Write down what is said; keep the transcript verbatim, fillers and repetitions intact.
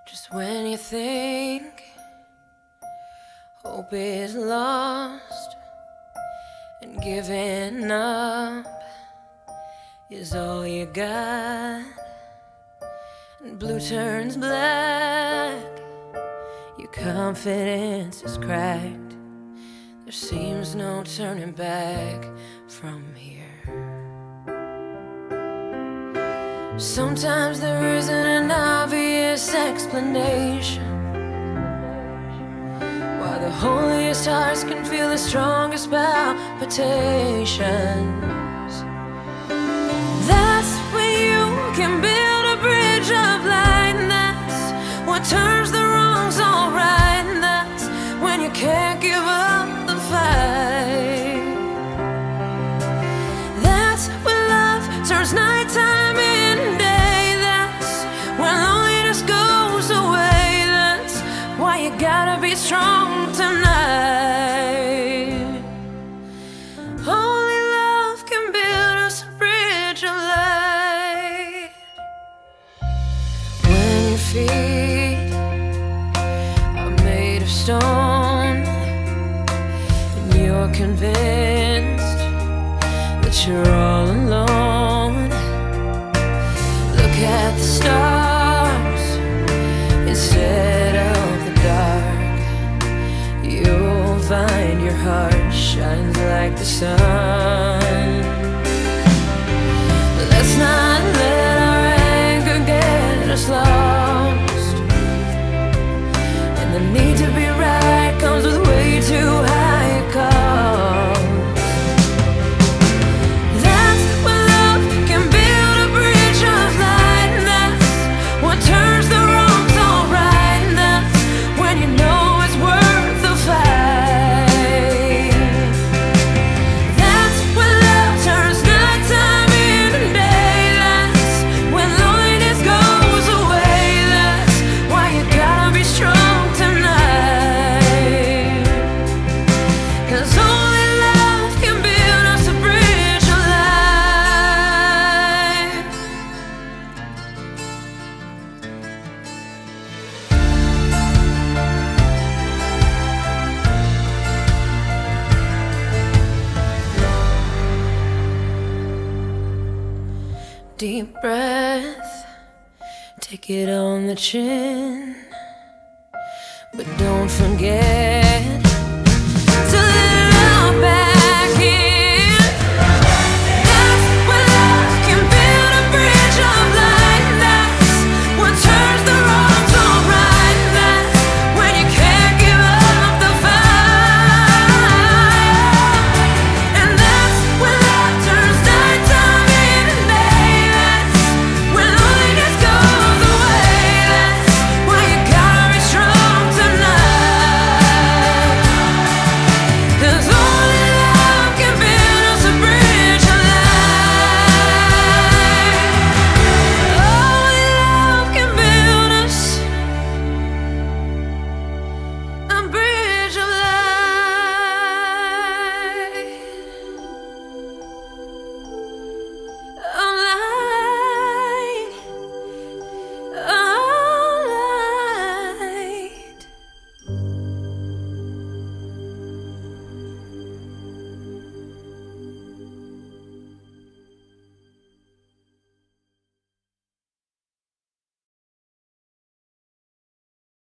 Just when you think hope is lost and giving up is all you got, and blue turns black, your confidence is cracked. There seems no turning back from here. Sometimes there isn't an obvious explanation why the holiest hearts can feel the strongest palpitations. That's when you can build a bridge of light, and that's what turns the wrongs all right, and that's when you can't give up the fight. That's when love turns nighttime into day, that's when loneliness goes away, that's why you gotta be strong tonight. Only love can build us a bridge of light. When your feet are made of stone and you're convinced that you're all alone, look at the stars instead of the dark. You'll find your heart shines like the sun. Let's not let our anger get us lost, and the need to be right comes with way too high a cost. That's when love can build a bridge of light, and that's what turns the wrongs all right, and that's when you know it's worth the fight. That's when love turns nighttime into day, that's when loneliness goes away, that's why you gotta be strong tonight. 'Cause only love can build us a bridge of light. Deep breath, take it on the chin, but don't forget